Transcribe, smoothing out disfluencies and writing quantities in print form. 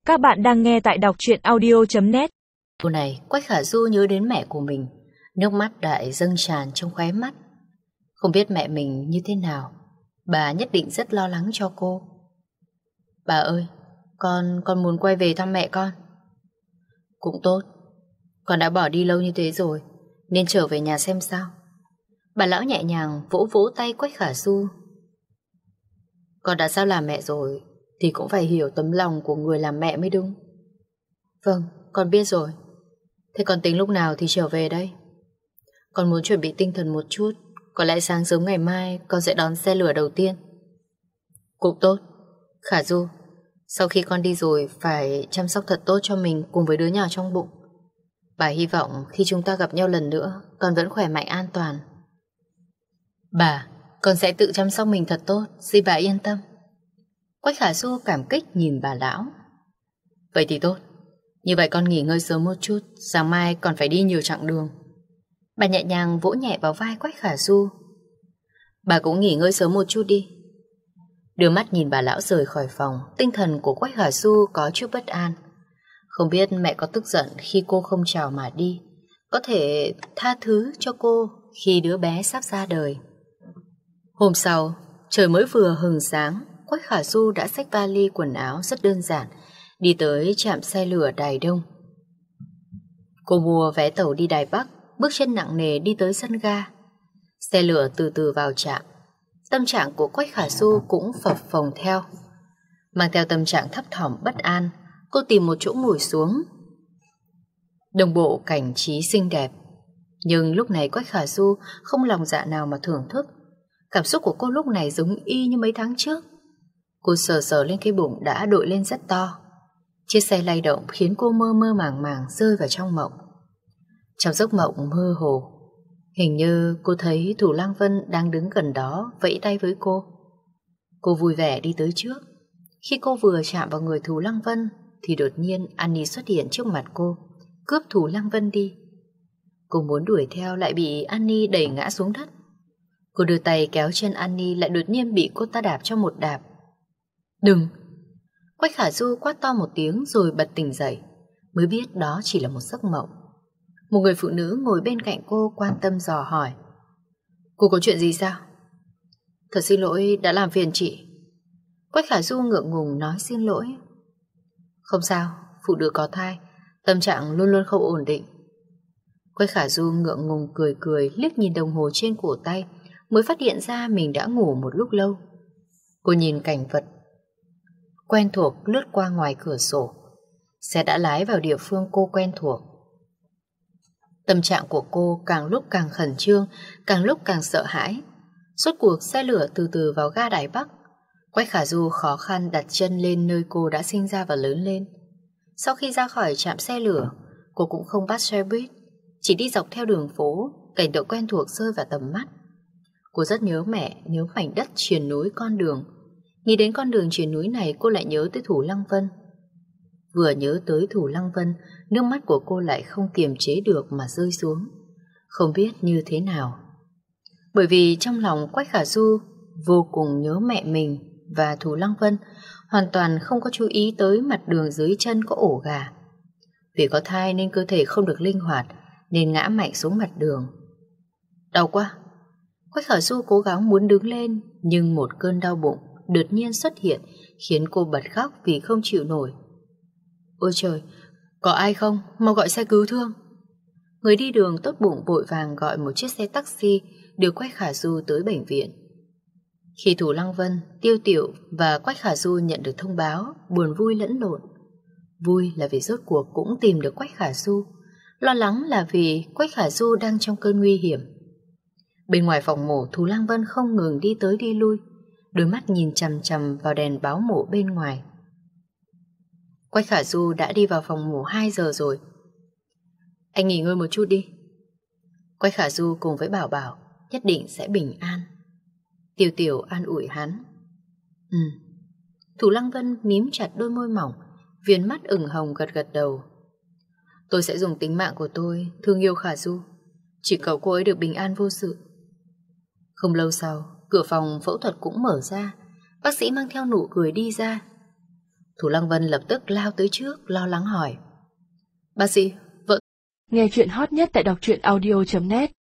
Các bạn đang nghe tại đọc truyện audio.net. Lúc này Quách Khả Du nhớ đến mẹ của mình, nước mắt lại dâng tràn trong khóe mắt. Không biết mẹ mình như thế nào, bà nhất định rất lo lắng cho cô. Bà ơi, con muốn quay về thăm mẹ con. Cũng tốt, con đã bỏ đi lâu như thế rồi, nên trở về nhà xem sao. Bà lão nhẹ nhàng vỗ vỗ tay Quách Khả Du. Con đã sao làm mẹ rồi thì cũng phải hiểu tấm lòng của người làm mẹ mới đúng. Vâng, con biết rồi. Thế con tính lúc nào thì trở về đây? Con muốn chuẩn bị tinh thần một chút. Có lẽ sáng sớm ngày mai con sẽ đón xe lửa đầu tiên. Cũng tốt. Khả Du, sau khi con đi rồi phải chăm sóc thật tốt cho mình cùng với đứa nhỏ trong bụng. Bà hy vọng khi chúng ta gặp nhau lần nữa con vẫn khỏe mạnh an toàn. Bà, con sẽ tự chăm sóc mình thật tốt, xin bà yên tâm. Quách Khả Du cảm kích nhìn bà lão. Vậy thì tốt. Như vậy con nghỉ ngơi sớm một chút, sáng mai còn phải đi nhiều chặng đường. Bà nhẹ nhàng vỗ nhẹ vào vai Quách Khả Du. Bà cũng nghỉ ngơi sớm một chút đi. Đưa mắt nhìn bà lão rời khỏi phòng, tinh thần của Quách Khả Du có chút bất an. Không biết mẹ có tức giận khi cô không chào mà đi, có thể tha thứ cho cô khi đứa bé sắp ra đời. Hôm sau, trời mới vừa hừng sáng, Quách Khả Du đã xách vali quần áo rất đơn giản, đi tới trạm xe lửa Đài Đông. Cô mua vé tàu đi Đài Bắc, bước chân nặng nề đi tới sân ga. Xe lửa từ từ vào trạm. Tâm trạng của Quách Khả Du cũng phập phồng theo. Mang theo tâm trạng thấp thỏm bất an, cô tìm một chỗ ngồi xuống. Đồng bộ cảnh trí xinh đẹp, nhưng lúc này Quách Khả Du không lòng dạ nào mà thưởng thức. Cảm xúc của cô lúc này giống y như mấy tháng trước. Cô sờ sờ lên cái bụng đã đội lên rất to. Chiếc xe lay động khiến cô mơ mơ màng màng rơi vào trong mộng. Trong giấc mộng mơ hồ, hình như cô thấy Thủ Lăng Vân đang đứng gần đó vẫy tay với cô. Cô vui vẻ đi tới trước. Khi cô vừa chạm vào người Thủ Lăng Vân thì đột nhiên Annie xuất hiện trước mặt cô, cướp Thủ Lăng Vân đi. Cô muốn đuổi theo lại bị Annie đẩy ngã xuống đất. Cô đưa tay kéo chân Annie lại đột nhiên bị cô ta đạp cho một đạp. Đừng! Quách Khả Du quát to một tiếng rồi bật tỉnh dậy, mới biết đó chỉ là một giấc mộng. Một người phụ nữ ngồi bên cạnh cô quan tâm dò hỏi. Cô có chuyện gì sao? Thật xin lỗi đã làm phiền chị. Quách Khả Du ngượng ngùng nói xin lỗi. Không sao, phụ nữ có thai, tâm trạng luôn luôn không ổn định. Quách Khả Du ngượng ngùng cười cười liếc nhìn đồng hồ trên cổ tay, mới phát hiện ra mình đã ngủ một lúc lâu. Cô nhìn cảnh vật quen thuộc lướt qua ngoài cửa sổ. Xe đã lái vào địa phương cô quen thuộc. Tâm trạng của cô càng lúc càng khẩn trương, càng lúc càng sợ hãi. Rốt cuộc xe lửa từ từ vào ga Đài Bắc. Quách Khả Du khó khăn đặt chân lên nơi cô đã sinh ra và lớn lên. Sau khi ra khỏi trạm xe lửa, cô cũng không bắt xe buýt, chỉ đi dọc theo đường phố. Cảnh tượng quen thuộc rơi vào tầm mắt. Cô rất nhớ mẹ, nhớ mảnh đất triền núi con đường. Nghĩ đến con đường triền núi này cô lại nhớ tới Thủ Lăng Vân. Vừa nhớ tới Thủ Lăng Vân, nước mắt của cô lại không kiềm chế được mà rơi xuống. Không biết như thế nào. Bởi vì trong lòng Quách Khả Du vô cùng nhớ mẹ mình và Thủ Lăng Vân, hoàn toàn không có chú ý tới mặt đường dưới chân có ổ gà. Vì có thai nên cơ thể không được linh hoạt, nên ngã mạnh xuống mặt đường. Đau quá! Quách Khả Du cố gắng muốn đứng lên, nhưng một cơn đau bụng đột nhiên xuất hiện khiến cô bật khóc vì không chịu nổi. Ôi trời, có ai không? Mau gọi xe cứu thương. Người đi đường tốt bụng vội vàng gọi một chiếc xe taxi đưa Quách Khả Du tới bệnh viện. Khi Thủ Lăng Vân, Tiêu Tiểu và Quách Khả Du nhận được thông báo, buồn vui lẫn lộn. Vui là vì rốt cuộc cũng tìm được Quách Khả Du, lo lắng là vì Quách Khả Du đang trong cơn nguy hiểm. Bên ngoài phòng mổ, Thủ Lăng Vân không ngừng đi tới đi lui, đôi mắt nhìn chằm chằm vào đèn báo mổ bên ngoài. Quách Khả Du đã đi vào phòng mổ 2 giờ rồi. Anh nghỉ ngơi một chút đi. Quách Khả Du cùng với Bảo Bảo nhất định sẽ bình an. Tiểu Tiểu an ủi hắn. Thủ Lăng Vân mím chặt đôi môi mỏng, viền mắt ửng hồng gật gật đầu. Tôi sẽ dùng tính mạng của tôi thương yêu Khả Du, chỉ cầu cô ấy được bình an vô sự. Không lâu sau, cửa phòng phẫu thuật cũng mở ra. Bác sĩ mang theo nụ cười đi ra. Thủ Lăng Vân lập tức lao tới trước, lo lắng hỏi. Bác sĩ, vợ... Nghe chuyện hot nhất tại đọc truyện audio.net